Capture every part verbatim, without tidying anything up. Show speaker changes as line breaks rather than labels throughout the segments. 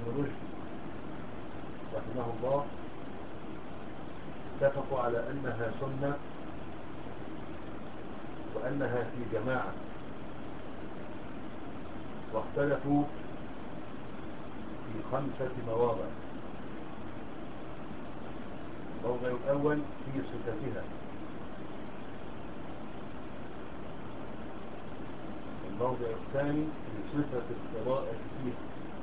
ابن رشد رحمه الله اتفقوا على أنها سنة وأنها في جماعة، واختلفوا في خمسة مواضع. الموضع الأول في صفتها، الموضع الثاني في صفة القراءة فيها،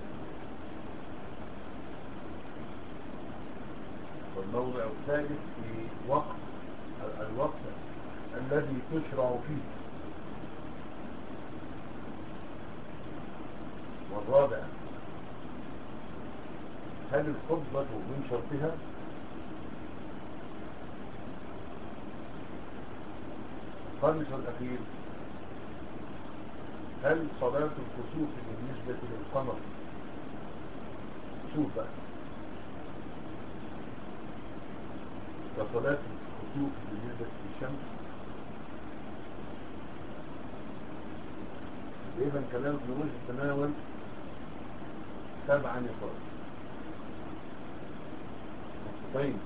والموضع الثالث في وقت الوقت الذي تشرع فيه، والرابع هل الخطبة من شرطها؟ الخامس والأخير هل صلاة الكسوف بالنسبة للقمر كسوف بقى وصلاة الكسوف بالنسبة للشمس؟ إذن كلام ابن رشد تناول سبع نقاط، نقطتين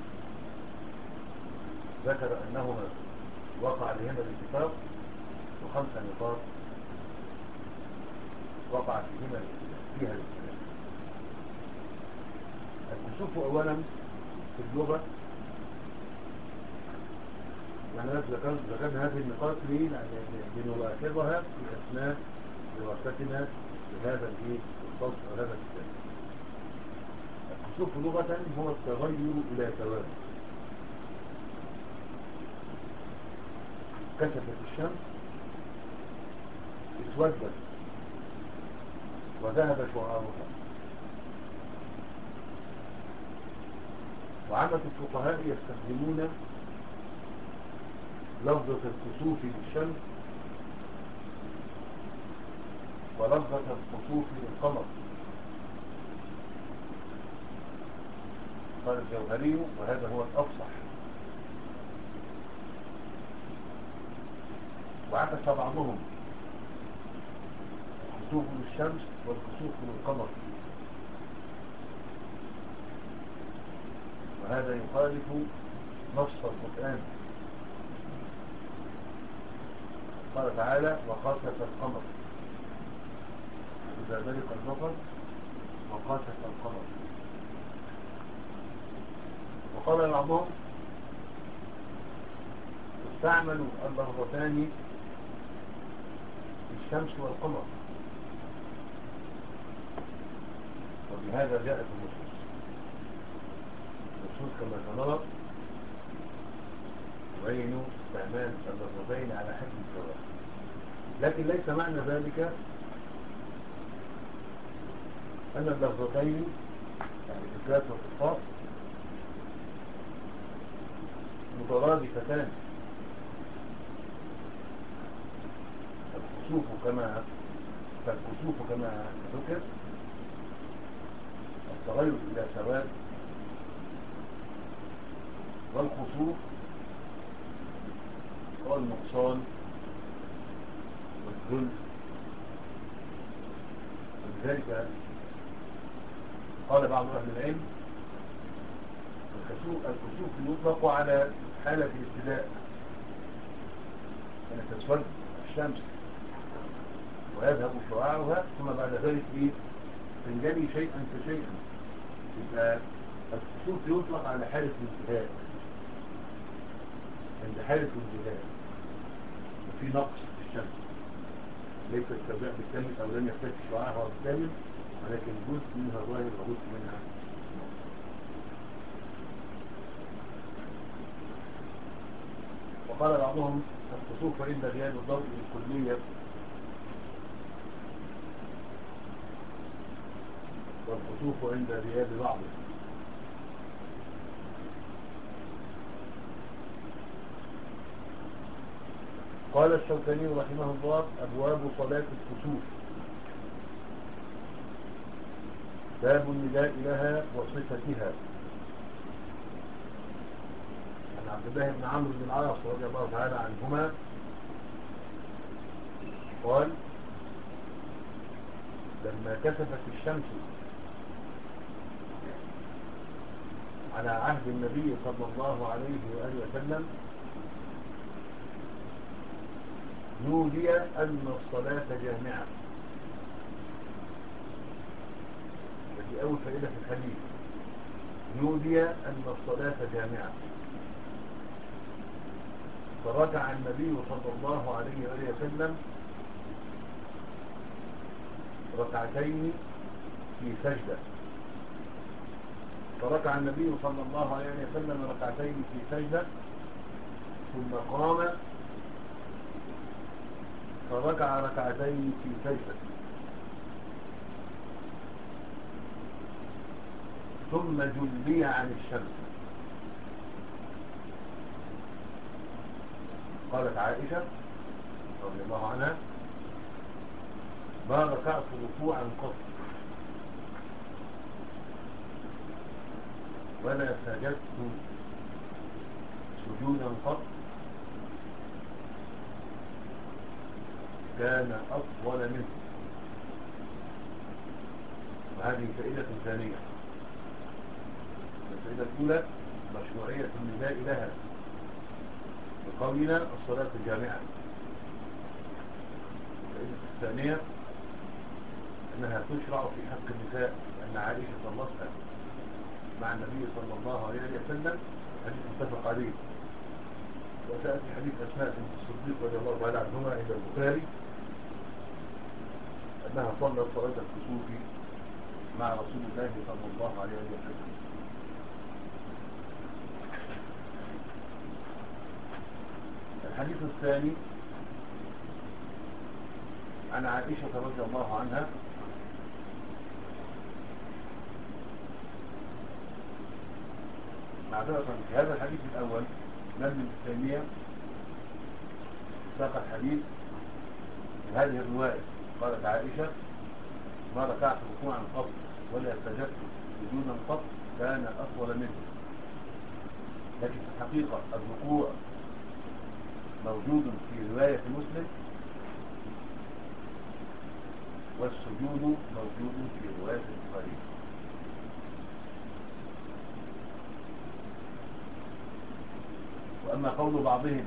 ذكر أنهما وقع لهما الاتفاق، وخمسة نقاط وقع فيهما فيها الاتفاق. الكسوف أولا في اللغة، يعني ذكرنا هذه النقاط ليه؟ لنلاحظها في أثناء دراستنا لهذا الفصل وهذا الكتاب. الكسوف لغة هو التغير إلى سواد. كشفت الشمس اسودت وذهب شعاعها. وعامة الفقهاء يستخدمون لفظة الكسوف للشمس ولفظة الكسوف للقمر. قال الجوهري وهذا هو الأفصح. وعكس بعضهم الكسوف للشمس والكسوف للقمر، وهذا يخالف نص القرآن. قال تعالى وخسف القمر إذا برق البصر وخسف القمر. وقال بعضهم استعملوا اللفظتان الشمس والقمر، وبهذا جاءت النصوص. النصوص كما سنرى تبين استعمال اللفظتين على حد سواء، لكن ليس معنى ذلك أن اللفظتين يعني الكاف والقاف مترادفتان. الكسوف كما فالكسوف كما ذكر التغير إلى سواد، والخسوف هو النقصان والذل. ولذلك قال بعض أهل العلم الكسوف يطلق على حالة الابتداء، يعني تسود الشمس ويذهب شعاعها، ثم بعد ذلك ايه تنجلي شيئا فشيئا. يبقى الكسوف يطلق على حالة الانتهاء، عند حالة الانتهاء وفي نقص في الشمس، ليس السوداء بالكامل او لم يختفي شعاعها بالكامل، ولكن جزء منها ظاهر وجزء منها. وقال بعضهم الكسوف عند غياب الضوء بالكلية، والكسوف عند غياب بعضه. قال الشوكاني رحمه الله أبواب صلاة الكسوف: باب النداء لها وصفتها. عن عبد الله بن عمرو بن العاص رضي الله تعالى عنهما قال: لما كسفت الشمس على عهد النبي صلى الله عليه وآله وسلم نودي أن الصلاة جامعة. هذه أول فائدة في الحديث، نودي أن الصلاة جامعة. فركع النبي صلى الله عليه وآله وسلم ركعتين في سجدة. فركع النبي صلى الله عليه وسلم ركعتين في سجدة ثم قام فركع ركعتين في سجدة ثم جلي عن الشمس. قالت عائشة رضي الله عنها: ما ركعت ركوعا قط ولا سجدت سجودا قط كان أطول منه. وهذه فائدة ثانية. الفائدة الأولى مشروعية النداء لها بقولنا الصلاة جامعة. الفائدة الثانية أنها تشرع في حق النساء، أن عائشة صلتها مع النبي صلى الله عليه وسلم، حديث متفق عليه. وسأتي حديث أسماء بنت الصديق رضي الله تعالى عنهما عند البخاري أنها صلت صلاة الكسوف مع رسول الله صلى الله عليه وسلم. الحديث الثاني عن عائشة رضي الله عنها معذرة في هذا الحديث الأول ابن تيمية ساق الحديث في هذه الرواية. قالت عائشة: ما ركعت ركوعا قط ولا سجدت سجودا قط كان أطول منه. لكن في الحقيقة الركوع موجود في رواية مسلم والسجود موجود في رواية البخاري. وأما قول بعضهم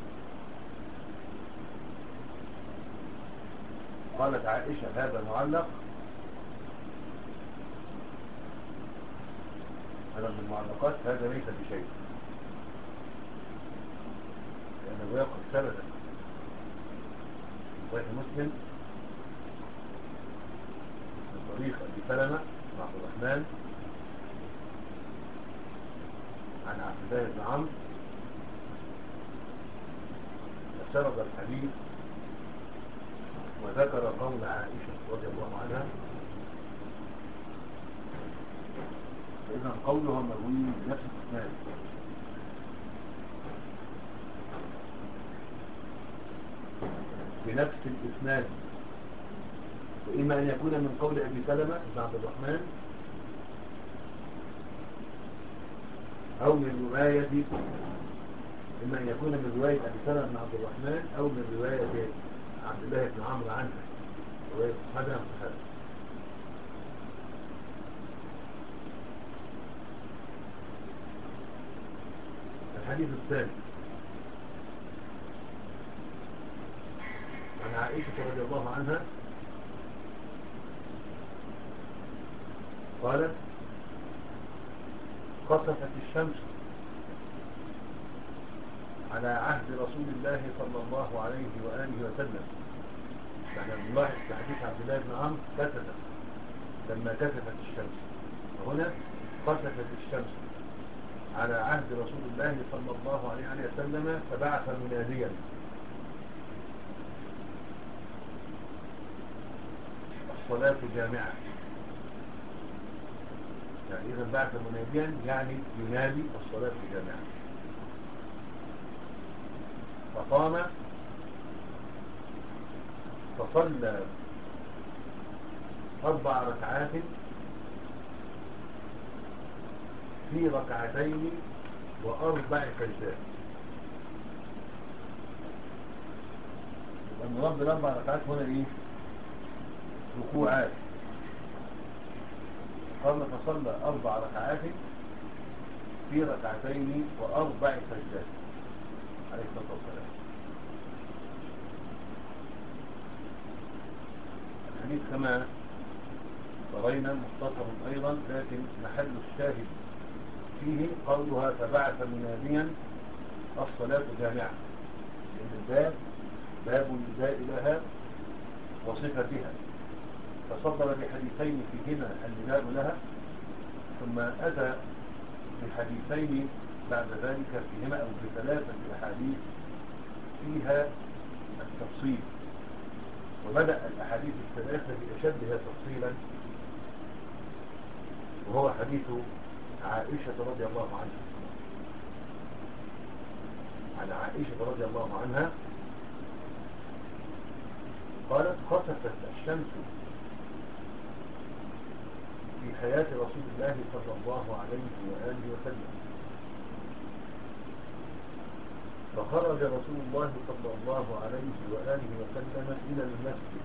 قالت عائشة هذا معلق، هذا من المعلقات، هذا ليس بشيء، لأن الرواية قد ثبتت رواية مسلم من طريق أبي سلمة مع عبد الرحمن عن عبد الله بن عمرو، فسرد الحديث وذكر قول عائشة رضي الله عنها. فإذا قولها مروي بنفس الإسناد، بنفس الإسناد، وإما أن يكون من قول أبي سلمة بن عبد الرحمن أو من رواية، إما أن يكون من رواية أبي سلمة بن عبد الرحمن أو من رواية عبد الله بن عمرو عنها، رواية هذا متخلف. الحديث الثاني عن عائشة رضي الله عنها قالت: خسفت الشمس على عهد رسول الله صلى الله عليه وآله وسلم. يعني نلاحظ في حديث عبد الله بن عمرو كسفت لما كسفت الشمس، وهنا خسفت الشمس على عهد رسول الله صلى الله عليه وسلم، فبعث مناديا: الصلاة جامعة. يعني إذا بعث مناديا يعني ينادي الصلاة جامعة. فقام فصلى أربع ركعات في ركعتين وأربع سجدات. المراد بالأربع ركعات هنا إيه؟ ركوعات. قام فصلى أربع ركعات في ركعتين وأربع سجدات عليه الصلاة والسلام. الحديث كما رأينا مختصر أيضا، لكن محل الشاهد فيه قولها فبعث مناديا الصلاة جامعة، لأن الباب باب النداء لها وصفتها، فصدر بحديثين فيهما النداء لها، ثم أتى بحديثين بعد ذلك فيهما أو بثلاثة أحاديث فيها التفصيل، وبدأ الأحاديث الثلاثة بأشدها تفصيلا، وهو حديث عائشة رضي الله عنها. عن عائشة رضي الله عنها قالت خسفت الشمس في حياة رسول الله صلى الله عليه وآله وسلم، فخرج رسول الله صلى الله عليه وآله وسلم إلى المسجد.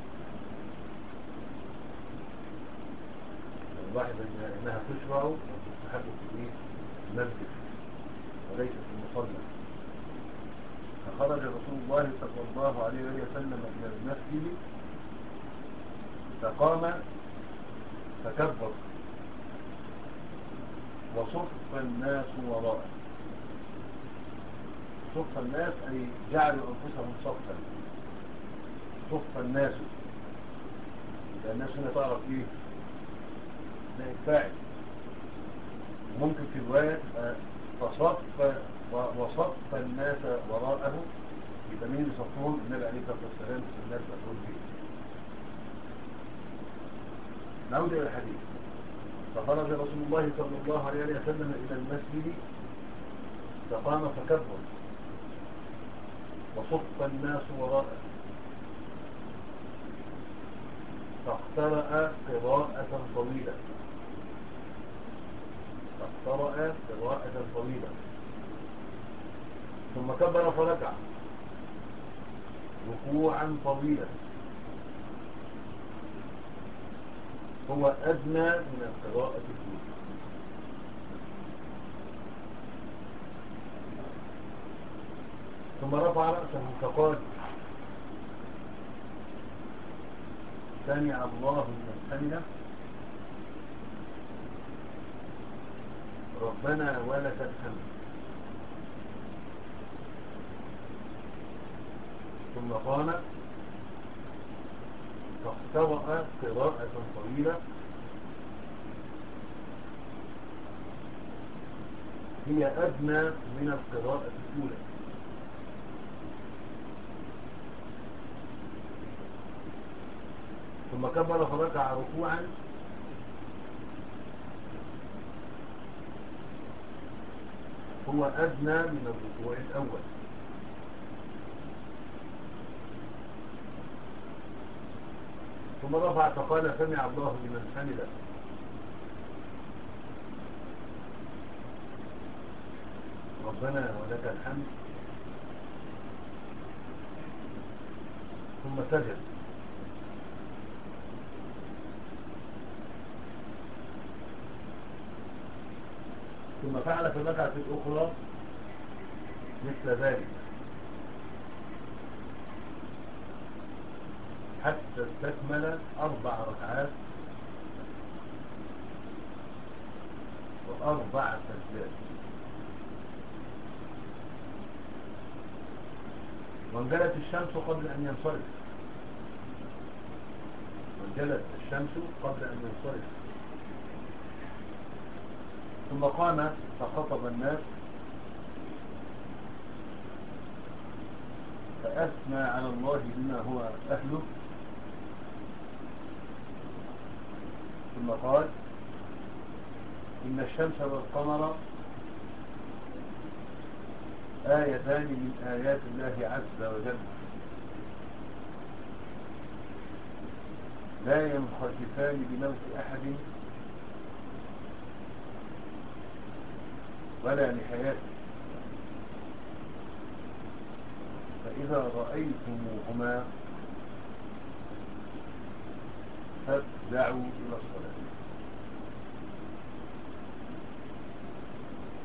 نلاحظ أنها تشرع وتستحب في المسجد وليس في المصلى. فخرج رسول الله صلى الله عليه وسلم إلى المسجد فقام فكبر وصف الناس وراءه. صف الناس أي جعلوا أنفسهم صفا. صف الناس، لأن الناس هنا تعرف إيه؟ نائب فاعل. ممكن في رواية فصف وصف الناس وراءه، يبقى مين يصفهم؟ النبي عليه الصلاة والسلام الناس مفعول به. نعود إلى الحديث. فخرج رسول الله صلى الله عليه وسلم إلى المسجد فقام فكبر وصف الناس وراءه، فاقترأ قراءة طويلة فاقترأ قراءة طويلة ثم كبر فركع ركوعا طويلا هو أدنى من القراءة الأولى. ثم رفع رأسه فقال سمع الله لمن حمده ربنا ولك الحمد. ثم قام فاقترأ قراءة طويلة هي أدنى من القراءة الأولى. ثم كبر فركع ركوعا هو أدنى من الركوع الأول. ثم رفع فقال سمع الله لمن حمده ربنا ولك الحمد. ثم سجد. ثم فعل في الركعة الأخرى مثل ذلك حتى استكمل أربع ركعات وأربع سجدات. وانجلت الشمس قبل أن ينصرف وانجلت الشمس قبل أن ينصرف ثم قام فخطب الناس فأثنى على الله بما هو أهله، ثم قال إن الشمس والقمر آيتان من آيات الله عز وجل لا ينخسفان بموت أحد ولا لحياته، فإذا رأيتموهما فافزعوا إلى الصلاة.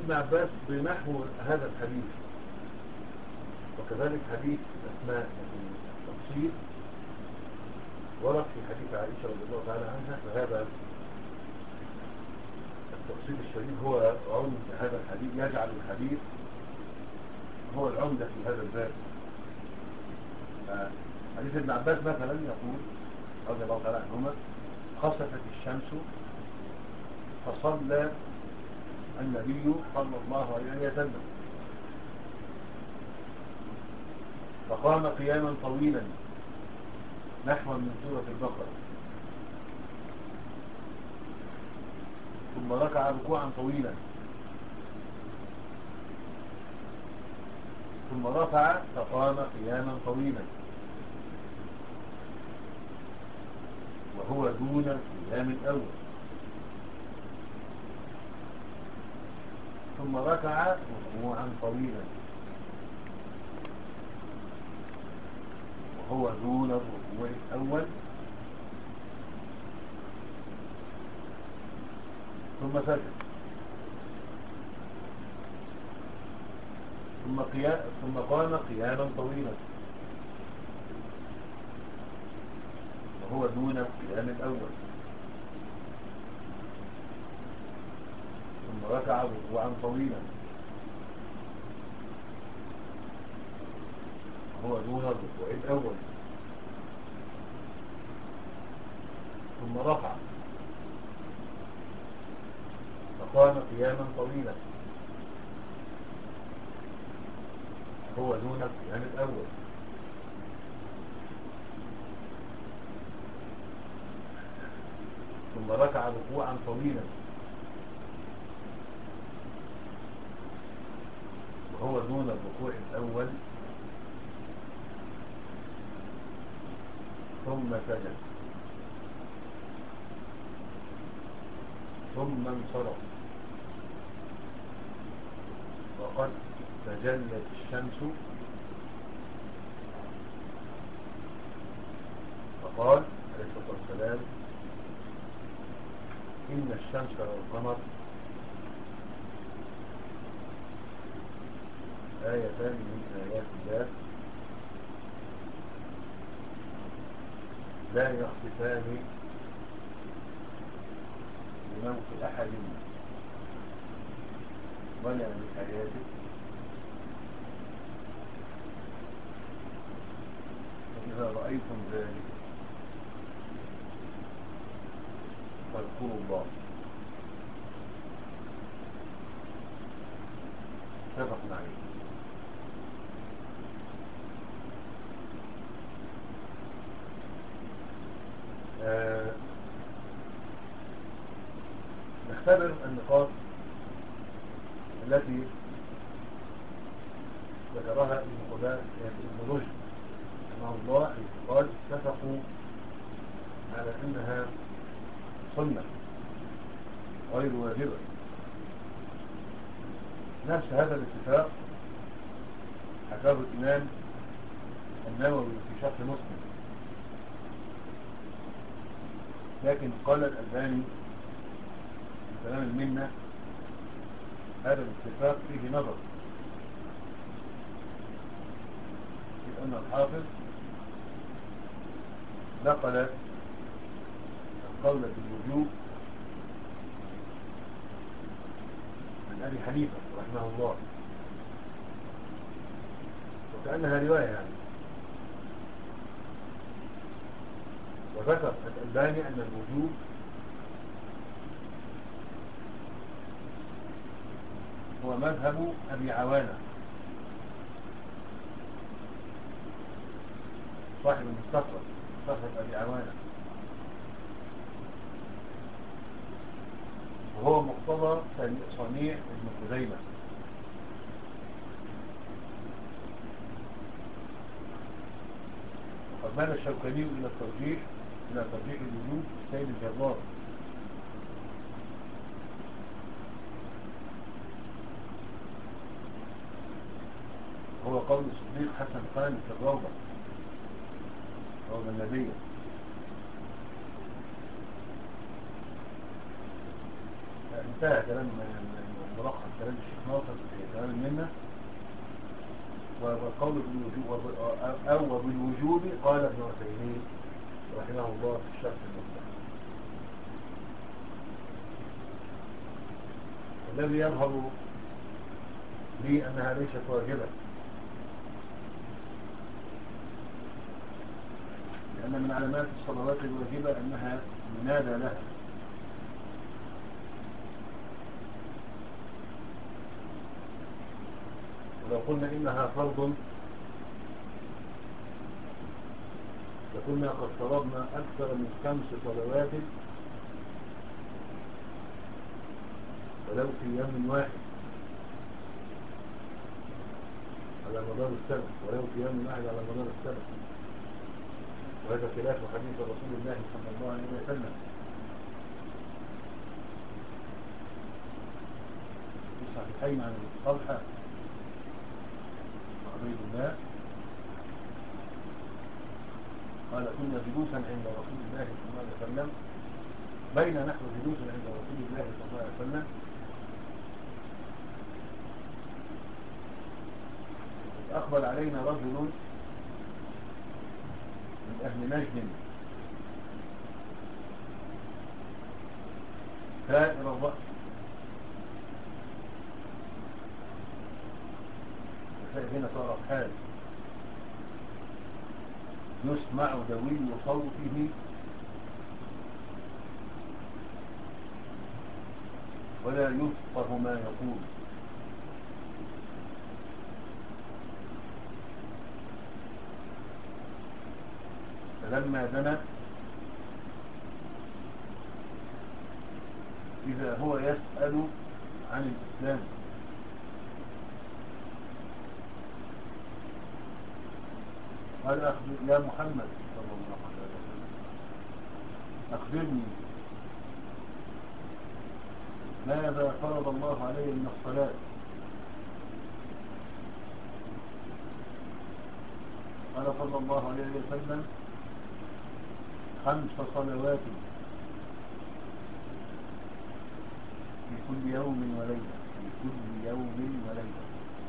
ابن عباس بنحو هذا الحديث، وكذلك حديث أسماء، لكن التفصيل ورد في حديث عائشة رضي الله تعالى عنها، فهذا التفصيل الشديد هو عمد هذا الحديث، يجعل الحديث هو العمدة في هذا الباب. حديث ابن عباس مثلا يقول رضي الله تعالى عنهما: خسفت الشمس فصلى النبي صلى الله عليه وسلم فقام قياما طويلا نحو من سورة البقرة، ثم ركع ركوعا طويلا، ثم رفع فقام قياما طويلا وهو دون القيام الأول، ثم ركع ركوعا طويلا وهو دون الركوع الأول، ثم سجد، ثم قيام ثم قام قياما طويلا وهو دون القيام الأول، ثم ركع ركوعا طويلا وهو دون الركوع الأول، ثم رفع فقام قياما طويلا وهو دون القيام الأول، ثم ركع ركوعا طويلا وهو دون الركوع الأول، ثم سجد، ثم انصرف وقد تجلت الشمس، فقال عليه الصلاة والسلام: إن الشمس والقمر آيتان من آيات الله لا يخطفان لموت أحد ولا لحياته، فإذا رأيتم ذلك فاذكروا الله. متفق عليه. آه نختبر النقاط التي ذكرها ابن قدامة ابن رشد رحمه الله، حيث قال: اتفقوا على انها سنة غير واجبة. نفس هذا الاتفاق حكاه الإمام النووي في شرح مسلم، لكن قال الألباني في كلام المنة: هذا الاتفاق فيه نظر، إذ أن الحافظ نقل القول بالوجوب عن أبي حنيفة رحمه الله، وكأنها رواية يعني، وذكر الألباني أن الوجوب هو مذهب أبي عوانة صاحب المستخرج، مستخرج أبي عوانة، وهو مقتضى صنيع ابن خزيمة. وقد مال الشوكاني إلى الترجيح إلى ترجيح الوجوب السيد الجرار، هو قول الصديق حسن خان في الروضة، روضة النبية. انتهى كلام ملخص كلام الشيخ ناصر في كلام المنة. والقول بالوجوب أو بالوجوب قال ابن عثيمين رحمه الله في الشرح المفتاح. الذي يظهر لي أنها ليست واجبة، لأن من علامات الصلوات الواجبة أنها ينادى لها، ولو قلنا إنها فرض لكنا قد فرضنا أكثر من خمس صلوات ولو في يوم واحد على مدار السنة، ولو في يوم واحد على مدار السنة، وهذا خلاف حديث رسول الله صلى الله عليه وسلم. في الصحيحين عن طلحة وعبيد الله قال كنا جلوسا عند رسول الله صلى الله عليه وسلم، بين نحن جلوسا عند رسول الله صلى الله عليه وسلم أقبل علينا رجل من أهل نجد ثائر الرأس، هنا صار حال يسمع دوي صوته ولا يفقه ما يقول، فلما دنا إذا هو يسأل عن الإسلام قال أخبر يا محمد صلى الله عليه وسلم أخبرني ماذا فرض الله علي من الصلاة؟ قال صلى الله عليه وسلم خمس صلوات في كل يوم وليلة، في كل يوم وليلة.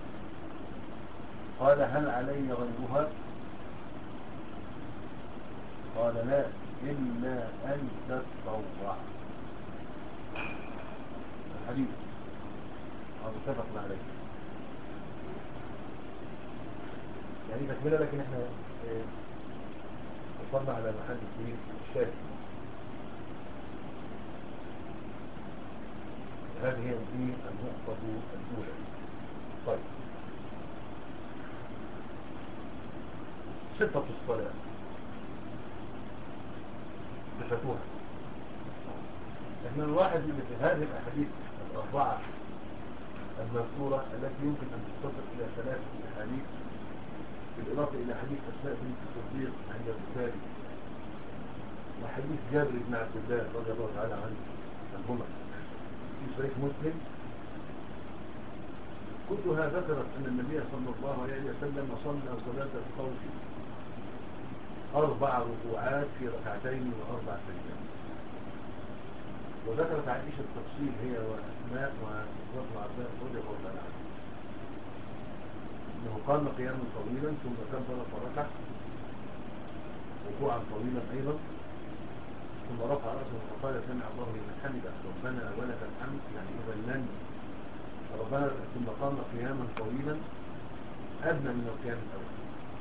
قال هل علي غيرها؟ قال لا إلا أن تتطوع. الحديث هذا متفق عليه، يعني تكملة، لكن احنا وصلنا على محل الدين الشاهد. هذه هي النقطة الأولى. طيب، صفة الصلاة صفتها. احنا نلاحظ ان في هذه الاحاديث الاربعه المذكوره التي يمكن ان تتصل الى ثلاثه احاديث بالاضافه الى حديث اسماء بنت الصديق عند البخاري وحديث جابر بن عبد الله رضي الله تعالى عنه عنهما في صحيح مسلم، كلها ذكرت ان النبي صلى الله عليه وسلم صلى صلاه الخوف اربع ركوعات في ركعتين واربع سجدات. وذكرت عائشة التفصيل هي وأسماء وابن عباس رضي الله تعالى عنه انه قام قياما طويلا ثم كبر فركع ركوعا طويلا ايضا ثم رفع راسه وقال سمع الله لمن حمده ربنا ولك الحمد، يعني اذا لن ربنا، ثم قام قياما طويلا ادنى من القيام الاول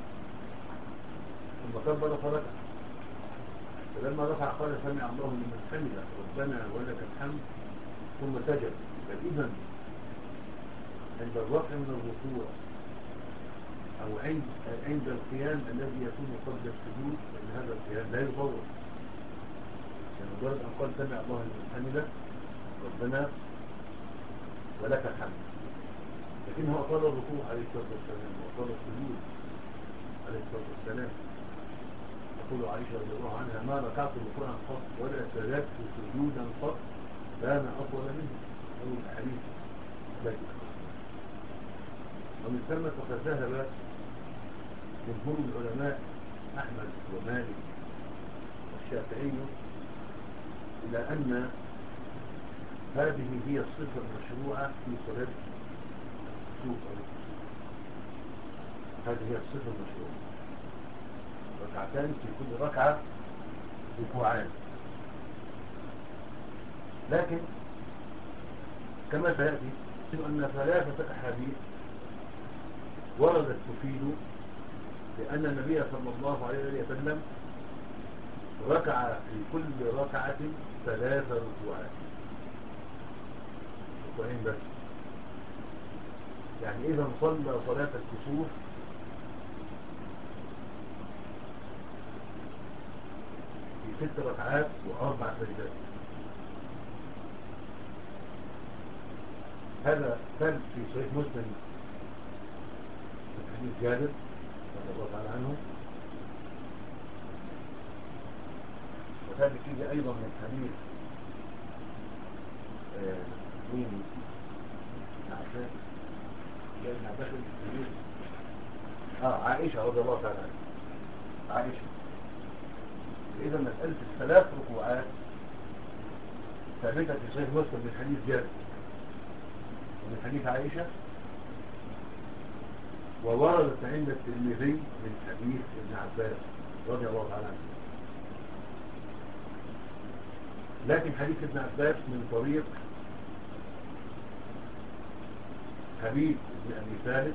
ثم كبر فركع، فلما رفع قال سمع الله لمن حمده ربنا ولك الحمد ثم سجد. فإذا عند الرفع من الركوع أو عند عند القيام الذي يكون قبل السجود فإن هذا القيام لا يطول، يعني مجرد أن قال سمع الله لمن حمده ربنا ولك الحمد، لكنه أطال الركوع عليه الصلاة والسلام وأطال السجود عليه الصلاة والسلام. تقول عائشة رضي الله عنها ما ركعت ركوعا قط ولا سجدت سجودا قط كان أطول منه، أول الأحاديث التي تخصصها. ومن ثم فقد ذهب جمهور العلماء أحمد ومالك والشافعي إلى أن هذه هي الصفة المشروعة في صلاة الكسوف. هذه هي الصفة المشروعة، ركعتان في كل ركعة ركوعان. لكن كما سيأتي أن ثلاثة أحاديث وردت تفيد لأن النبي صلى الله عليه وسلم ركع في كل ركعة ثلاث ركوعات، ركوعين بس. يعني إذا صلى صلاة الكسوف في ست ركعات وأربع سجدات. هذا ثبت في صحيح مسلم من حديث جابر رضي الله تعالى عنه، وثبت فيه أيضا من حديث مين عائشة ابن عباس الكبير اه عائشة رضي الله تعالى عنها. عائشة إذا مسألة الثلاث ركوعات ثابتة في صحيح مسلم من حديث جابر ومن حديث عائشة، ووردت عند الترمذي من حديث ابن عباس رضي الله تعالى عنه. لكن حديث ابن عباس من طريق حبيب بن أبي ثابت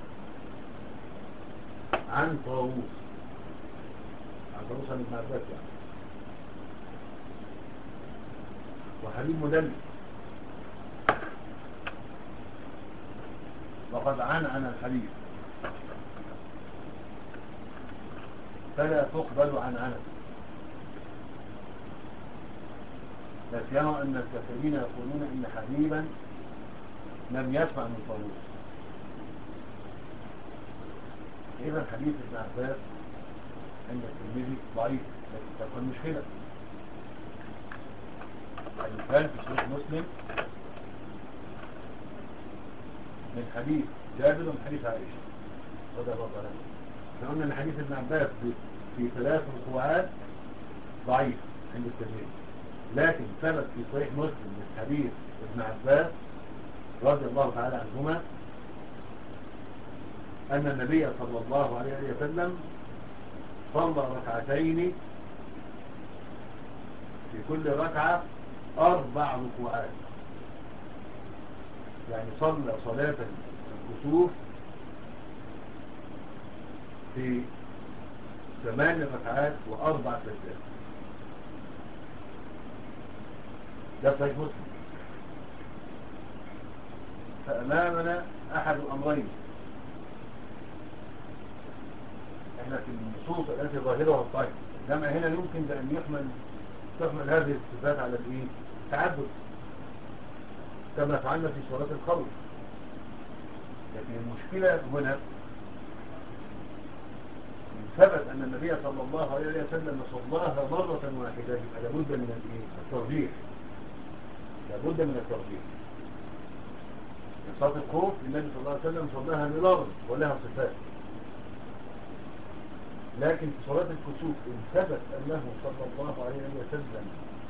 عن طاووس، عن طاووس عن ابن عباس يعني. وحبيب مدلس، وقد عن عن الحديث فلا تقبل عن عنه، لا سيما أن الكثيرين يقولون إن حبيبا لم يسمع من طاووس. إذا حديث ابن عباس عند الترمذي ضعيف، لكن تبقى المشكلة المثال في صحيح مسلم من حديث جابر ومن حديث عائشة رضي الله عنها. احنا قلنا ان حديث ابن عباس في ثلاث ركوعات ضعيف عند الترمذي، لكن ثبت في صحيح مسلم من حديث ابن عباس رضي الله تعالى عنهما أن النبي صلى الله عليه وسلم صلى ركعتين في كل ركعة أربع ركوعات. يعني صلى صلاة الكسوف في ثمان ركعات وأربع سجدات. ده صحيح مسلم. فأمامنا أحد الأمرين، احنا في النصوص التي ظاهرها الطيب الجمع هنا يمكن بأن يحمل تحمل هذه الصفات على الايه؟ التعدد كما فعلنا في صلاة الخوف. لكن المشكلة هنا ثبت أن النبي صلى الله عليه وسلم صلاها مرة واحدة، يبقى لابد من الايه؟ الترجيح، لابد من الترجيح. في صلاة الخوف النبي صلى الله عليه وسلم صلاها مرارا ولها صفات، لكن في صلاة الكسوف إن ثبت أنه صلى الله عليه وسلم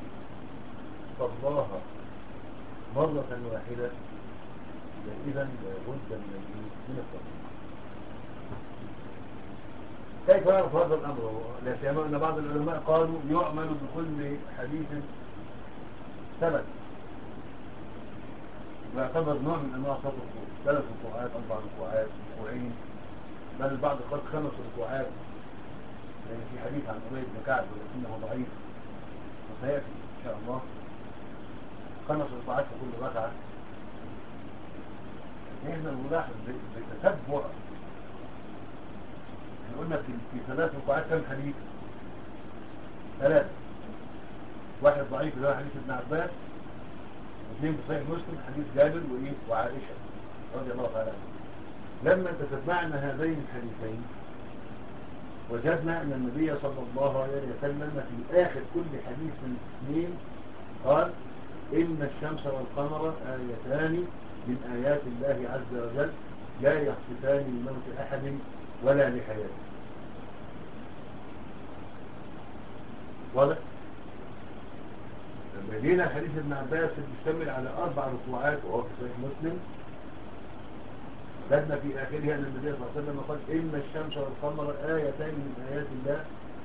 صلاها مرة واحدة، إذا لابد من من الترجيح. كيف يعرف هذا الأمر؟ لا سيما أن بعض العلماء قالوا يعمل بكل حديث ثبت، ويعتبر نوع من أنواع صلاة الخوف، ثلاث ركوعات أربع ركوعات ركوعين، بل البعض قال خمس ركوعات، لأن في حديث عن أبي بن كعب ولكنه ضعيف وسيأتي إن شاء الله. خمس ركوعات في كل ركعة. إحنا نلاحظ بتتبع، احنا قلنا في في ثلاث ركوعات كم حديث؟ ثلاثة، واحد ضعيف اللي هو حديث ابن عباس، واثنين في صحيح مسلم حديث جابر وإيه وعائشة رضي الله تعالى عنها. لما تتبعنا هذين الحديثين وجدنا أن النبي صلى الله عليه وسلم في آخر كل حديث من الاثنين قال إن الشمس والقمر آيتان من آيات الله عز وجل لا يخسفان لموت أحد ولا لحياته. واضح؟ لما جينا حديث ابن عباس بيشتمل على أربع ركوعات وهو في صحيح مسلم، وجدنا في آخرها أن النبي صلى الله عليه وسلم قال إن الشمس والقمر آيتين من آيات الله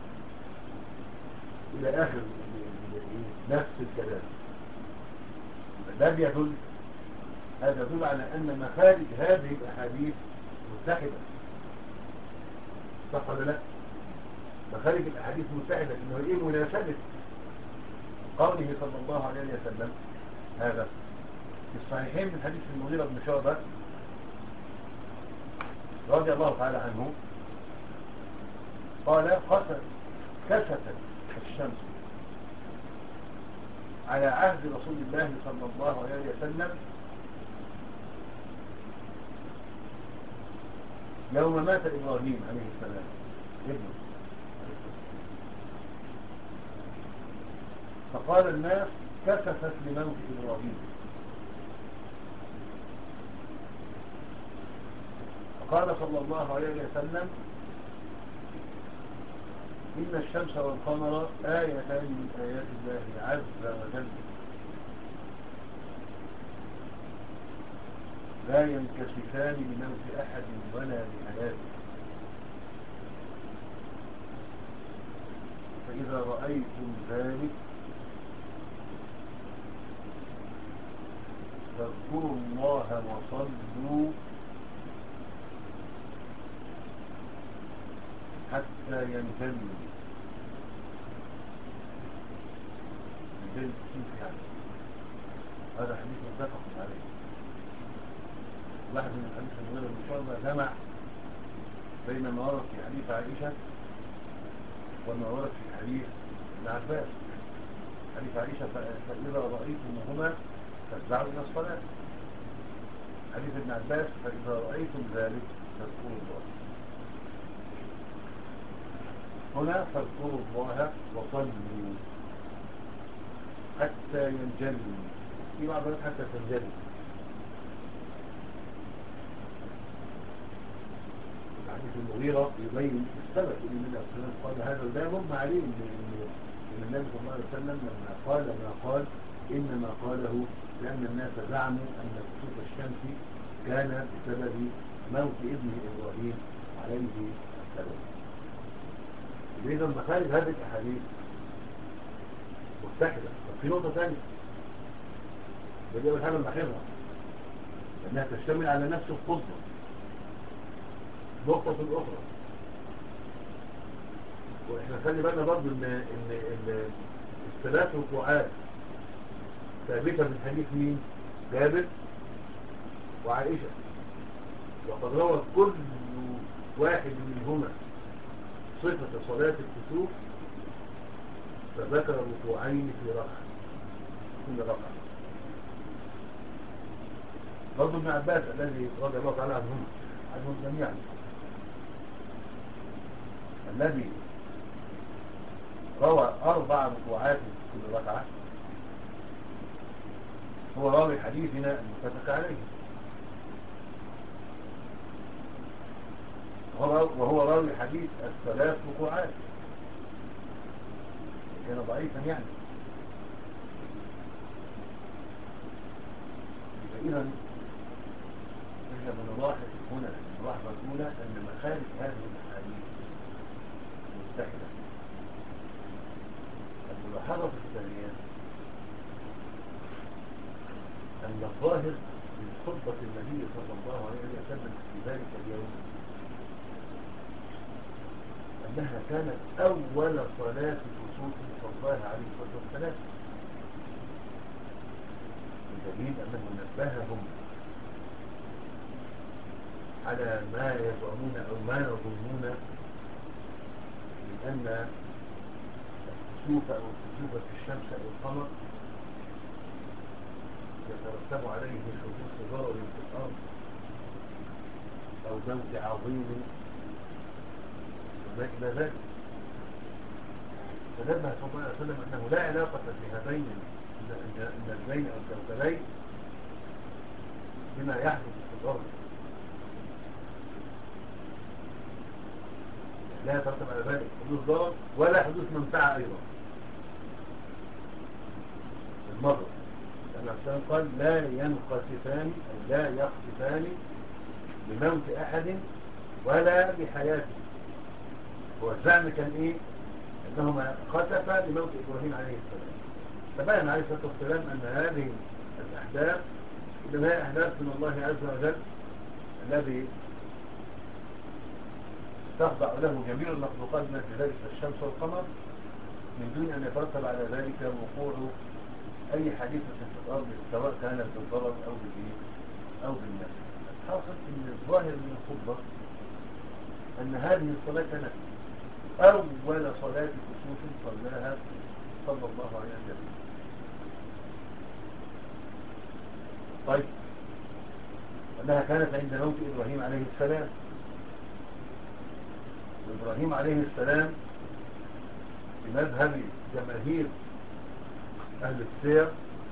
إلى آخر نفس الكلام. ده بيدل هذا يدل على أن مخارج هذه الأحاديث متحدة، صح ولا لا؟ مخارج الأحاديث متحدة، إنه إيه مناسبة قوله صلى الله عليه وسلم هذا في الصحيحين من حديث المغيرة بن شعبة رضي الله تعالى عنه قال قصد كسفت الشمس على عهد رسول الله صلى الله عليه وسلم يوم مات إبراهيم عليه السلام ابنه، فقال الناس كسفت لموت إبراهيم، فقال صلى الله عليه وسلم إن الشمس والقمر آيتان من آيات الله عز وجل لا ينكشفان لموت أحد ولا لحياته، فإذا رأيتم ذلك فاذكروا الله وصلوا حتى ينجلوا. ينجل كيف يعني؟ هذا حديث متفق عليه. واحد من الحديث المغيرة بن شعبة جمع بين ما ورد في حديث عائشة وما ورد في حديث ابن عباس. حديث عائشة فإذا رأيتموهما فاتبعوا إلى الصلاة. حديث ابن عباس فإذا رأيتم ذلك فاذكروا الله. هنا فاذكروا الله وصلوا حتى ينجلوا، في بعض الوقت حتى تنجلوا. حديث المغيرة يبين السبب ان النبي صلى الله عليه وسلم قال هذا، وده يغم عليه ان النبي صلى الله عليه وسلم لما قال ما قال انما قاله لان الناس زعموا ان كسوف الشمس كان بسبب موت ابن ابراهيم عليه السلام. إذا مخارج هذه الأحاديث متحدة. في نقطة ثانية بدي أول حاجة نلاحظها أنها تشتمل على نفس القصة. نقطة الأخرى، وإحنا خلي بالنا برضه إن إن إن الثلاث ركوعات ثابتة من حديث مين؟ جابر وعائشة، وقد روى كل واحد منهما صفة صلاة الكسوف فذكر ركوعين في ركعة كل ركعة. برضه ابن عباس الذي رضي الله تعالى عنهم عنهم جميعا الذي روى أربع ركوعات في كل ركعة هو راوي حديثنا المتفق عليه، وهو راوي حديث الثلاث ركوعات، كان ضعيفا يعني. فإذا يجب أن نلاحظ هنا الملاحظة الأولى أن مخارج هذه الأحاديث متحدة. الملاحظة الثانية أن الظاهر من خطبة النبي صلى الله عليه وسلم في ذلك اليوم أنها كانت أول صلاة كسوف صلاها عليه الصلاة والسلام، بدليل أنه نبههم على ما يزعمون أو ما يظنون من أن الكسوف أو الكسوف في الشمس أو القمر يترتب عليه حدوث ضرر في الأرض أو موت عظيم وما إلى ذلك. فنبه صلى الله عليه وسلم أنه لا علاقة لهذين النجمين أو الكوكبين بما يحدث في الأرض، لا يترتب على ذلك حدوث ضرر ولا حدوث منفعة أيضا. المرة. لأن الإسلام قال لا ينقصفان أو لا يخسفان بموت أحد ولا بحياته. هو الزعم كان إيه؟ أنهما خسفا لموت إبراهيم عليه السلام. تبين عليه الصلاة والسلام أن هذه الأحداث إنما هي أحداث من الله عز وجل الذي تخضع له جميع المخلوقات من ذلك الشمس والقمر من دون أن يترتب على ذلك وقوع أي حادثة في الأرض سواء كانت بالضرر أو بالإيه أو بالنفع. حاصل أن الظاهر من الخطبة أن هذه الصلاة كانت أول صلاة كسوف صلاها صلى الله عليه وسلم. طيب أنها كانت عند موت إبراهيم عليه السلام، وإبراهيم عليه السلام في مذهب جماهير أهل السير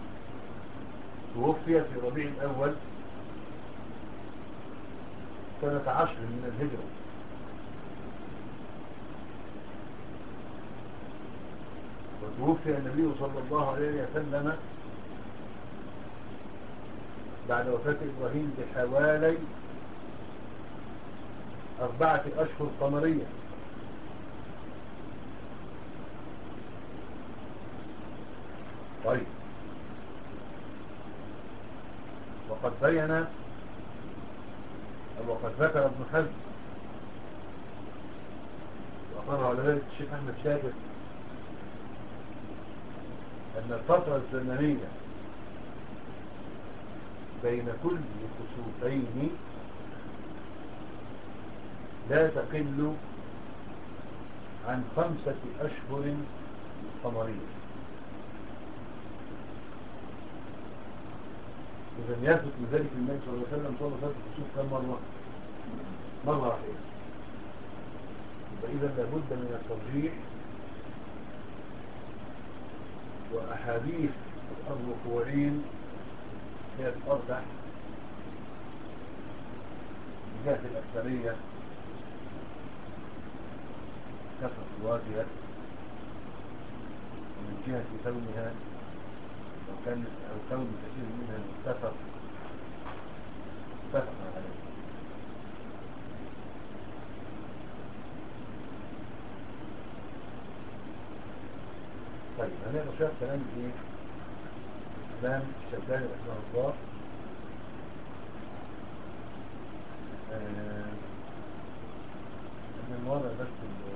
توفي في ربيع الأول سنة عشر من الهجرة. وتوفي النبي صلى الله عليه وسلم بعد وفاة إبراهيم بحوالي أربعة أشهر قمرية. طيب وقد بين أو وقد ذكر ابن حزم وأقر على ذلك الشيخ أحمد شاكر أن الفترة الزمنية بين كل خسوفين لا تقل عن خمسة أشهر قمرية. إذا يثبت من ذلك النبي صلى الله عليه وسلم صلى صلاة الكسوف كم مرة؟ مرة واحدة. إذا لابد من الترجيح، وأحاديث الركوعين هي الأرجح من جهة الأكثرية كثرة الواجهة، ومن جهة كونها أو كان أو كون كثير منها متفق متفق عليه. طيب هنقرأ شوية كلام إيه؟ كلام الشوكاني رحمه الله. آه من الوضع بس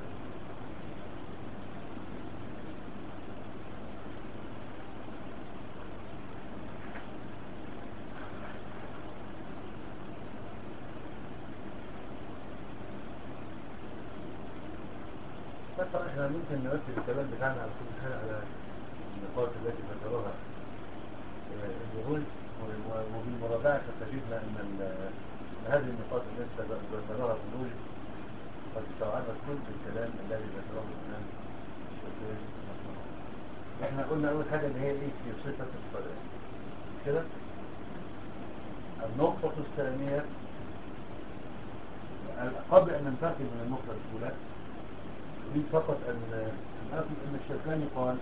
بس احنا ممكن نرتب الكلام بتاعنا على كل حال على النقاط التي ذكرها الجهود، وبالمراجعة ستجدنا ان هذه النقاط التي ذكرها الجهود قد استوعبت كل الكلام الذي ذكره الإمام الشافعي رحمه الله. احنا قلنا اول حاجة اللي هي ايه في صفة الصلاة كده. النقطة الثانية قبل ان ننتقل من النقطة الاولى أريد فقط أن أقول أن الشوكاني قال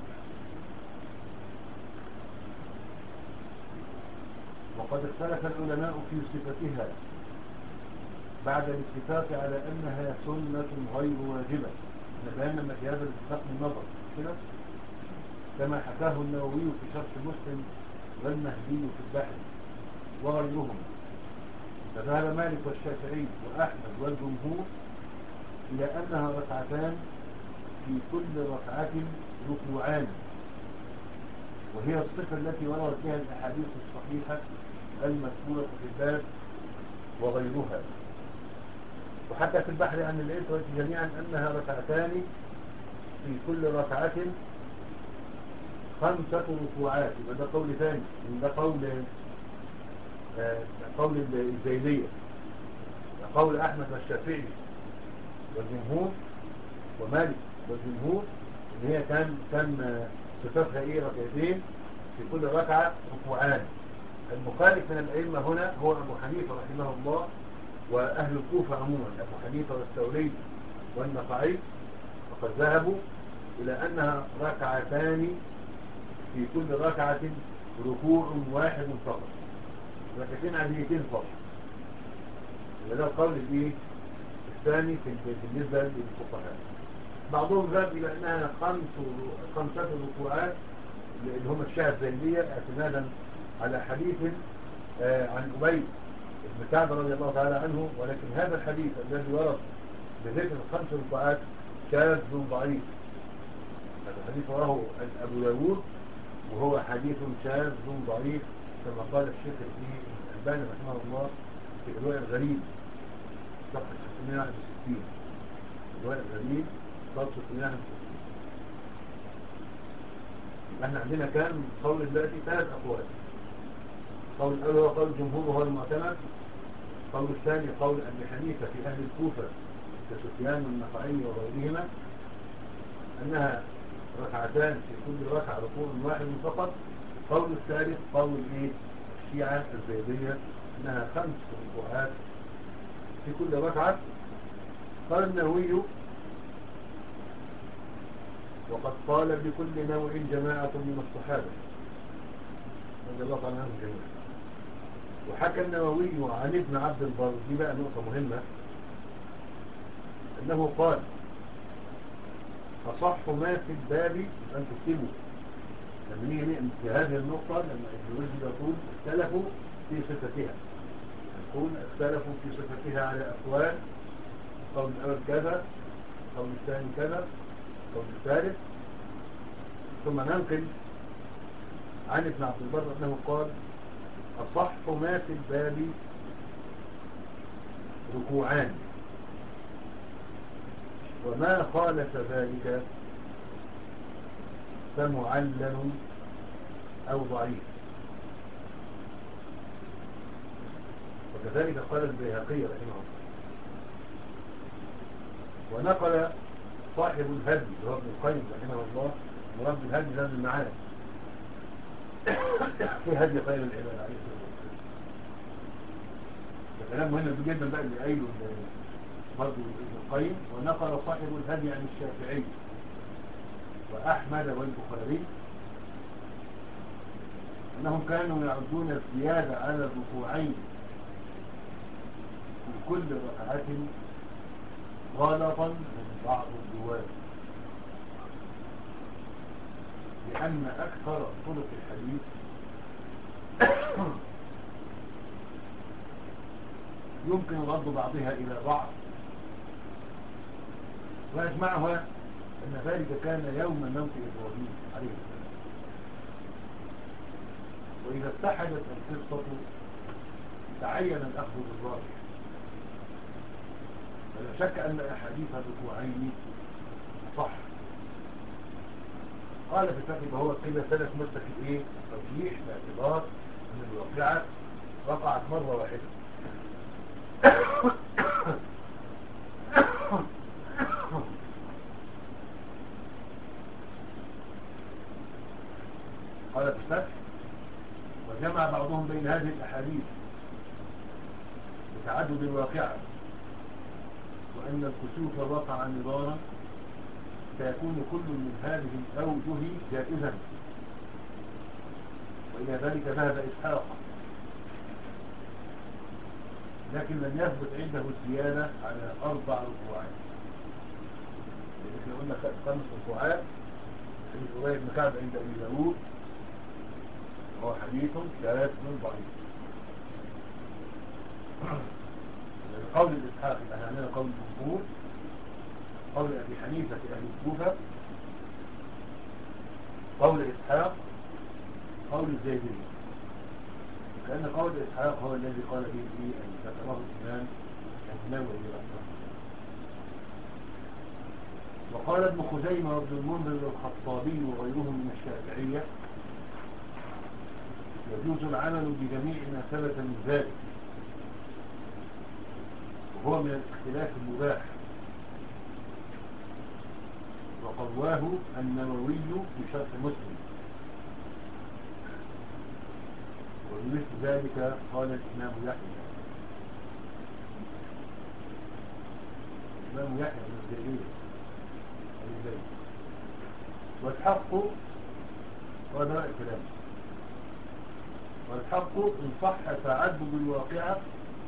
وقد اختلف العلماء في صفتها بعد الاتفاق على أنها سنة غير واجبة. نبينا أن في هذا الاتفاق من نظر كده كما حكاه النووي في شرح مسلم والمهدي في البحر وغيرهم. فذهب مالك والشافعي وأحمد والجمهور إلى أنها ركعتان في كل ركعة ركوعان، وهي الصفة التي وردت بها الأحاديث الصحيحة المذكورة في الباب وغيرها. وحتى في البحر عن الإخوة جميعا أنها ركعتان في كل ركعة خمسة ركوعات. يبقى ده قول ثاني، ده قول آه قول الزيدية، ده قول أحمد والشافعي والجمهور ومالك والجمهور ان هي كان كان صفتها ايه ركعتين في كل ركعه ركوعان. المخالف من الائمه هنا هو ابو حنيفه رحمه الله واهل الكوفه عموما، ابو حنيفه والثوري والنخعي، وقد ذهبوا الى انها ركعتان في كل ركعة ركوع واحد فقط، ركعتين عاديتين فقط. وده القول الايه الثاني بالنسبة للفقهاء. بعضهم ذهب إلى أنها خمس خمسة ركوعات اللي هم الشيعة الزيدية، اعتمادا على حديث آه عن أبي بن كعب رضي الله تعالى عنه، ولكن هذا الحديث الذي ورد بذكر الخمس ركوعات شاذ ضعيف. هذا الحديث رواه أبو داود وهو حديث شاذ ضعيف، كما قال الشيخ الألباني رحمه الله في الرواية الغريب صفحة ستمائة وواحد وستين. الرواية الغريب صفحة ستمائة وواحد وستين. احنا عندنا كان قول دلوقتي ثلاث أقوال. قول الأول هو قول الجمهور وهو المعتمد. قول الثاني قول أبي حنيفة في أهل الكوفة كسفيان والنخعي وغيرهما أنها ركعتان في كل ركعة ركوع واحد فقط. قول الثالث قول ايه الشيعة الزيدية أنها خمس ركوعات في كل ركعة. قال النووي وقد قال بكل نوع جماعة من الصحابة رضي الله تعالى عنهم جميعا. وحكى النووي عن ابن عبد البر، دي بقى نقطة مهمة، أنه قال أصح ما في الباب أن تكتبوا. لما نيجي في هذه النقطة لما ابن رشد يقول اختلفوا في صفتها، يقول اختلفوا في صفتها على أقوال، قول الأول كذا، قول الثاني كذا، قول الثالث. ثم ننقل عن ابن عبد البر أنه قال أصح ما في الباب ركوعان، وما خالف ذلك فمعلل أو ضعيف. وكذلك قال البيهقي رحمه الله. ونقل صاحب الهدي اللي هو ابن القيم رحمه الله، مراد الهدي هذا المعاد في هدي خير العباد عليه الصلاة والسلام. ده كلام مهم جدا بقى اللي قايله برضه ابن القيم. ونقل صاحب الهدي عن الشافعي وأحمد والبخاري أنهم كانوا يعدون الزيادة على الركوعين في كل ركعة غلطا من بعض الرواة، لأن أكثر طرق الحديث يمكن رد بعضها إلى بعض، ويجمعها أن ذلك كان يوم موت إبراهيم عليه السلام. وإذا اتحدت القصة تعين الأخذ بالراجح. فلا شك أن أحاديث الركوعين صح. قال في الفتح فهو كده ثلاث مسك الايه الترجيح باعتبار ان الواقعة وقعت مرة واحدة. قال في الفتح وجمع بعضهم بين هذه الأحاديث بتعدد الواقعة، وأن الكسوف الواقع نظارا فيكون كل من هذه الأوجه جائزا. وإلى ذلك ذهب إسحاق، لكن لم يثبت عنده الزيادة على أربع ركوعات. يعني احنا قلنا خمس ركوعات. حديث أبي بن كعب عند أبي داود هو حديث شاذ ضعيف. قول الإسحاق يبقى احنا عندنا قول الجمهور، قول أبي حنيفة في أهل الكوفة، قول إسحاق، قول الزيدية. كأن قول إسحاق هو الذي قال به فيه أن ذكره الإمام النووي رحمه الله. وقال ابن خزيمة وابن المنذر والخطابي وغيرهم من الشافعية يجوز العمل بجميع ما ثبت من ذلك، وهو من الاختلاف المباح. وقواه النووي في شرح مسلم. وبمثل ذلك قال الإمام يحيى الإمام يحيى بن الزيدية. والحق وهذا رأي كلام. والحق إن صح تعدد الواقعة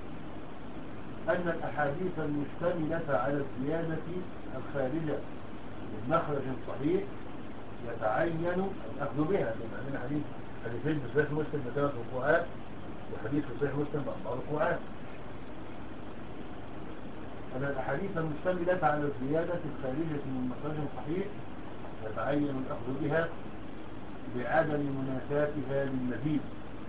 أن الأحاديث المشتملة على الزيادة الخارجة من مخرج صحيح يتعين الأخذ بها. لأن عندنا حديث حديثين في صحيح مسلم بثلاث ركوعات وحديث في صحيح مسلم بأربع ركوعات. أن الأحاديث المشتملة على الزيادة الخارجة من مخرج صحيح يتعين الأخذ بها بعدم منافاتها للمزيد.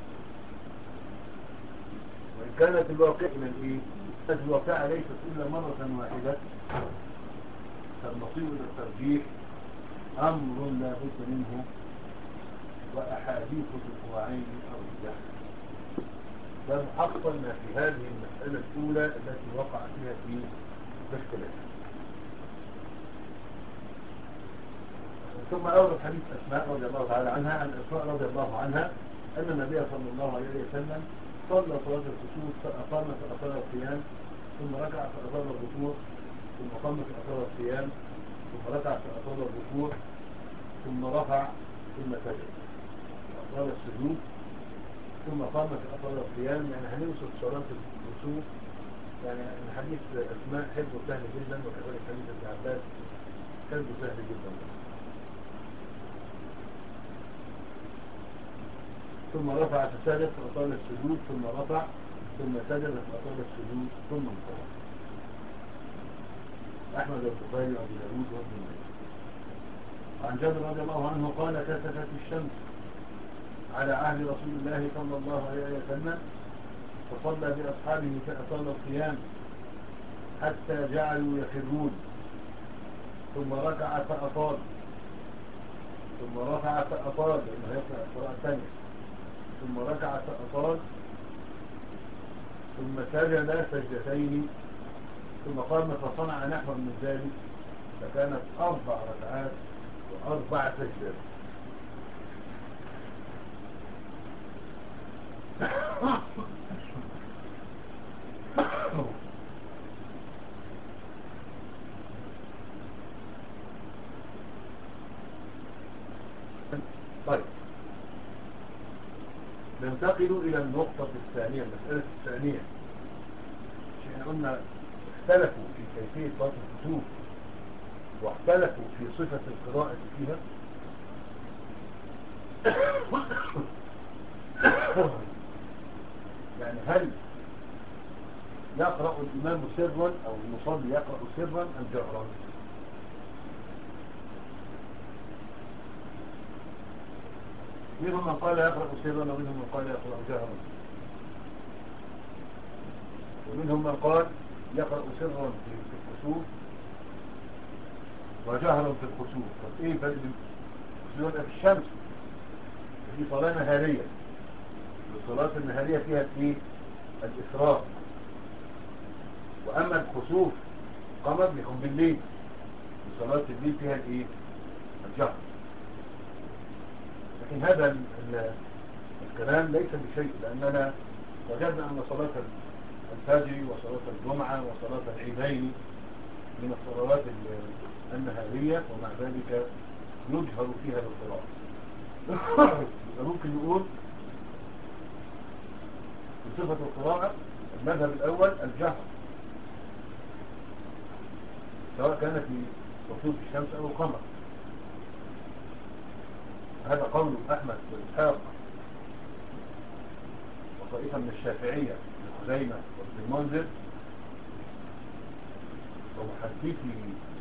وإن كانت الواقع من إيه؟ كانت الواقع ليست إلا مرة واحدة فالمصير إلى الترجيح أمر لا بد منه، وأحاديث الركوعين أرجح. ده محصل ما في هذه المسألة الأولى التي وقع فيها في الاختلاف. ثم أورد حديث أسماء رضي الله تعالى عنها عن أسماء رضي الله عنها أن النبي صلى الله عليه وسلم صلى صلاة الكسوف فأقام فأطال القيام ثم ركع فأطال الركوع ثم قام فأطال القيام ثم ركع فأطال الركوع ثم رفع ثم سجد فأطال السجود ثم قام فأطال القيام. يعني هنوصل صلاة الكسوف. يعني حديث أسماء حفظه سهل جدا، وكذلك حديث ابن عباس حفظه سهل جدا. ثم رفع فسجد فأطال السجود ثم رفع ثم سجد فأطال السجود ثم انتهى. أحمد البخاري وأبو داود وابن ماجه. وعن جابر رضي الله عنه قال كسفت الشمس على عهد رسول الله صلى الله عليه وسلم فصلى بأصحابه فأطال القيام حتى جعلوا يخرون ثم ركع فأطال ثم رفع فأطال لأنه يقرأ القراءة الثانية ثم ركع فأطال ثم سجد سجدتين ثم قام فصنع نحو من ذلك فكانت أربع ركعات وأربع سجدات. طيب ننتقل إلى النقطة الثانية، المسألة الثانية. احنا قلنا اختلفوا في كيفية صلاة الكسوف واختلفوا في صفة القراءة فيها. يعني هل يقرأ الإمام سرا أو المصلي يقرأ سرا أم جهرا؟ منهم من قال يقرأ سرا ومنهم من قال يقرأ جهرا ومنهم من قال يقرأ سرا في الكسوف وجهرا في الكسوف. طب ايه الفرق بين الكسوف في الشمس؟ في صلاة نهارية، والصلاة النهارية فيها الايه؟ الإسراء. وأما الكسوف قمر بيكون بالليل، وصلاة الليل فيها الايه؟ الجهر. لكن هذا الكلام ليس بشيء، لأننا وجدنا أن صلاة الفجر وصلاة الجمعة وصلاة العيدين من الصلوات النهارية ومع ذلك يجهر فيها بالقراءة. ممكن نقول بصفة القراءة المذهب الأول الجهر، سواء كان في وصول الشمس أو القمر. هذا قول أحمد وإسحاق وطائفة من الشافعية من خزيمة وابن المنذر ومحدثي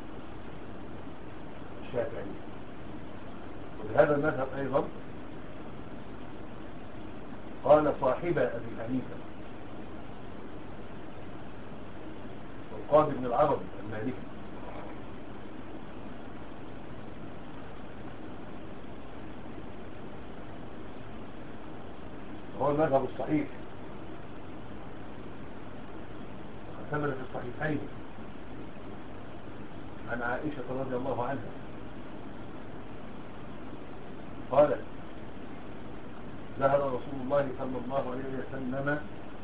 الشافعية. ولهذا المذهب أيضا قال صاحب أبي حنيفة والقاضي بن العربي المالكي. هو المذهب الصحيح ثبت في الصحيحين عن عائشة رضي الله عنها قالت ذهب رسول الله صلى الله عليه وسلم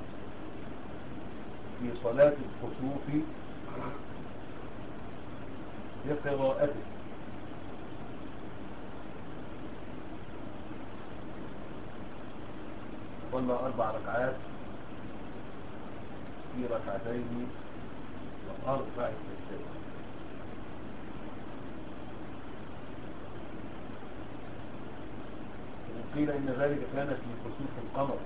في صلاة الكسوف بقراءته صلى أربع ركعات في ركعتين وأربع سجدات. وقيل إن ذلك كان في خسوف القمر،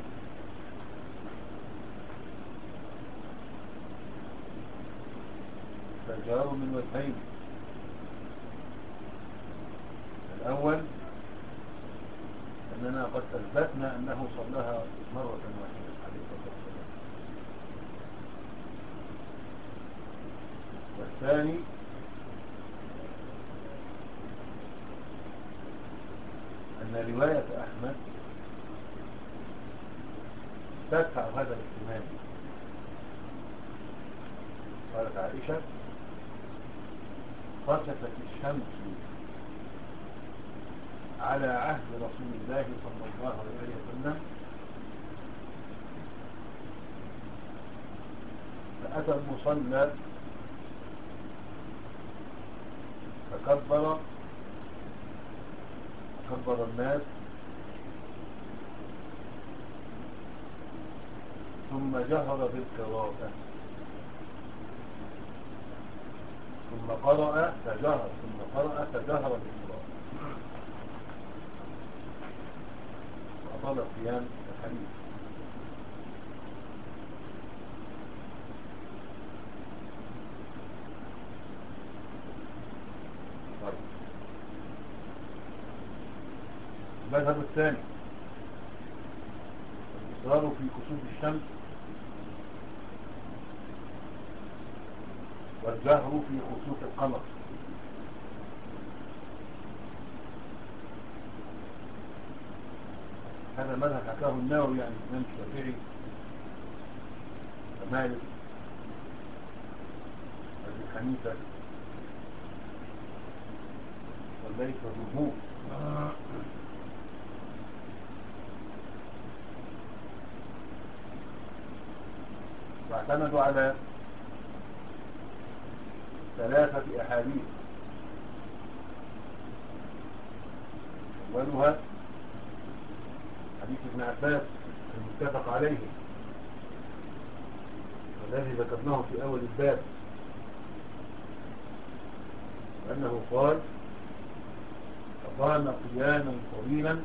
فالجواب من وجهين. الأول أننا قد أثبتنا أنه صلاها مرة واحدة عليه الصلاة والسلام. والثاني أن رواية أحمد تدفع هذا الاحتمال. قالت عائشة: خسفت الشمس على عهد رسول الله صلى الله عليه وسلم، فأتى المصلى فكبر كبر الناس، ثم جهر بالقراءة، ثم قرأ فجهر، ثم قرأ فجهر بالقراءة، وأطال القيام الحديث. المذهب الثاني الإصرار في كسوف الشمس والجهر في خسوف القمر. هذا مذهب حكاه النووي عن الإمام الشافعي ومالك وابي حنيفة والليث والجمهور. واعتمدوا على ثلاثة أحاديث. أولها حديث ابن عباس المتفق عليه والذي ذكرناه في أول الباب، وأنه قال: فقام قياما طويلا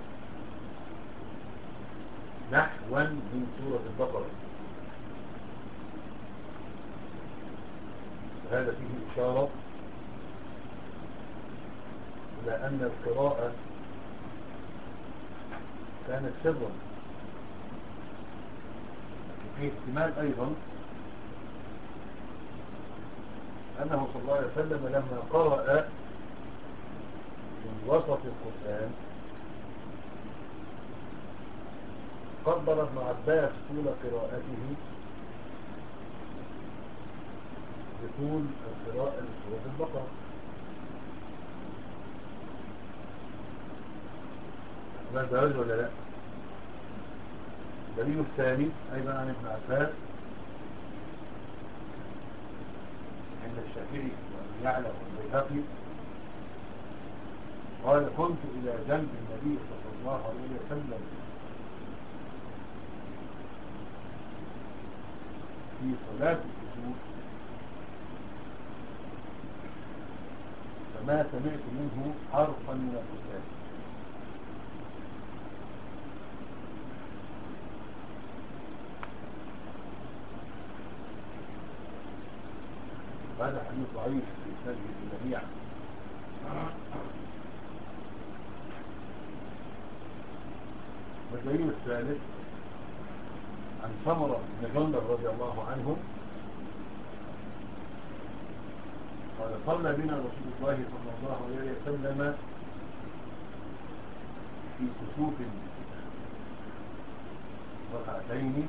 نحوا من سورة البقرة. هذا فيه إشارة إلى أن القراءة كانت سرا. في احتمال أيضا أنه صلى الله عليه وسلم لما قرأ من وسط القرآن قدر ابن عباس طول قراءته بطول القراءة لسورة البقرة. ما الدرجة ولا لا؟ الدليل الثاني أيضا عن ابن عباس عند الشافعي وابن يعلى والبيهقي قال: كنت إلى جنب النبي صلى الله عليه وسلم في صلاة الكسوف فما سمعت منه حرفا من القرآن. هذا حديث ضعيف في إسناده الجميع. والدليل الثالث عن سمرة بن جندب رضي الله عنه قال: صلى بنا رسول الله صلى الله عليه وسلم في كسوف ركعتين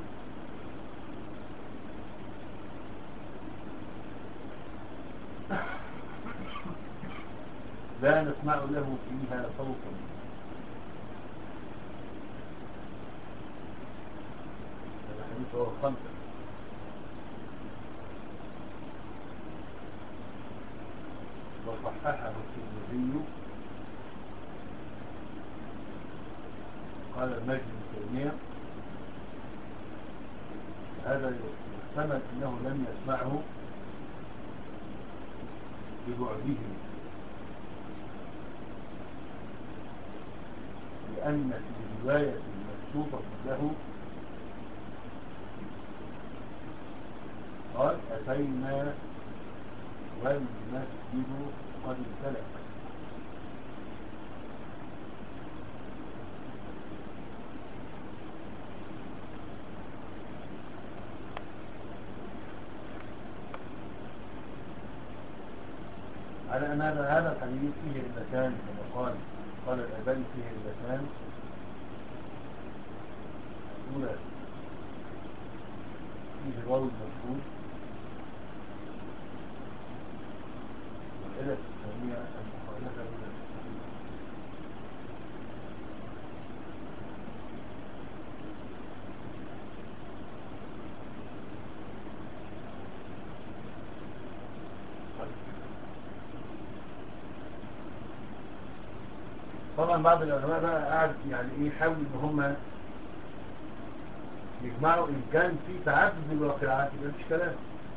لا نسمع له فيها صوتا. هذا حديث رواه الخمسة. وصححه الترمذي. قال المجد بن تيمية: هذا يحتمل أنه لم يسمعه ببعده، لأن في رواية مكتوبة له قال أتينا والمسجد قد امتلأ. على أن هذا هذا الحديث فيه علتان كما قال قال الألباني فيه علتان. الأولى فيه الراوي المجهول، والعلة الثانية المخالفة من الصحيح. طبعا بعض العلماء بقى قاعد يعني ايه حاولوا ان هم يجمعوا ان كان في تعدد الواقعات يبقى مفيش كلام،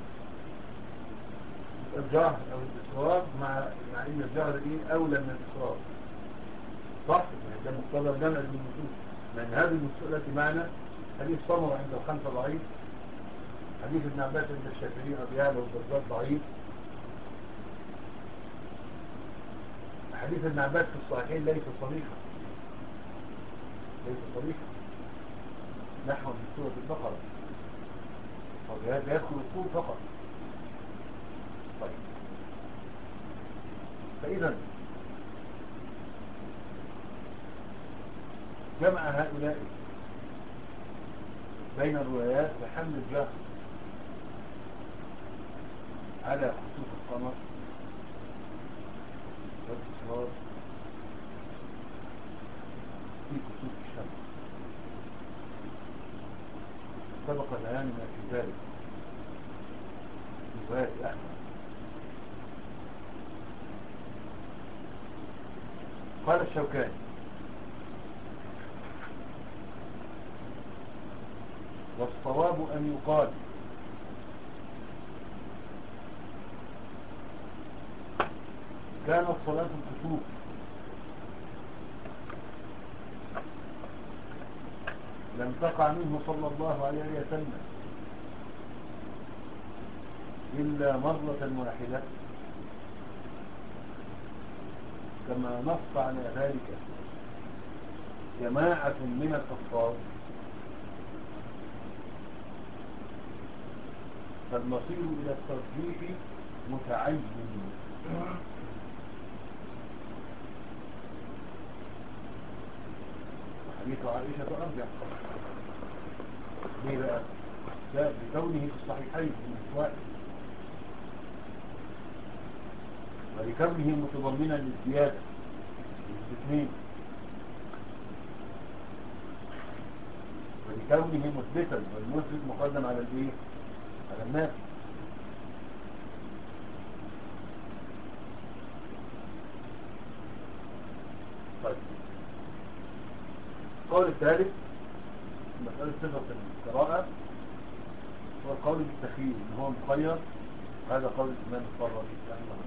يبقى الجهر او الاصرار مع مع ان الجهر ايه اولى من الاصرار، صح؟ يعني ده مقتضى جمع النصوص، لان هذه النصوص التي معنا حديث سمرة عند الخمسة ضعيف، حديث ابن عباس عند الشافعي ابي يعلى والبزار ضعيف، حديث ابن عباس في الصحيحين ليس صريحا ليس صريحا نحو من سورة البقرة، وهذا يدخل الطول فقط. طيب فإذا جمع هؤلاء بين الروايات بحمل الجهر على خسوف القمر والإصرار في كسوف الشمس سبق بيان ما في ذلك في رواية أحمد. قال الشوكاني والصواب أن يقال كانت صلاة الكسوف لم تقع منه صلى الله عليه وسلم إلا مرة واحدة، كما نص على ذلك جماعة من الحفاظ، فالمصير إلى الترجيح متعين. حديث عائشة أرجع ليه بقى؟ ده بكونه في الصحيحين من واحد، ولكونه متضمنا للزيادة الاثنين، ولكونه مثبتا، والمثبت مقدم على الايه؟ على الناس. طيب القول الثالث مسألة صفة القراءة هو القول بالتخيير ان هو مخير، هذا قول الإمام الطبري رحمه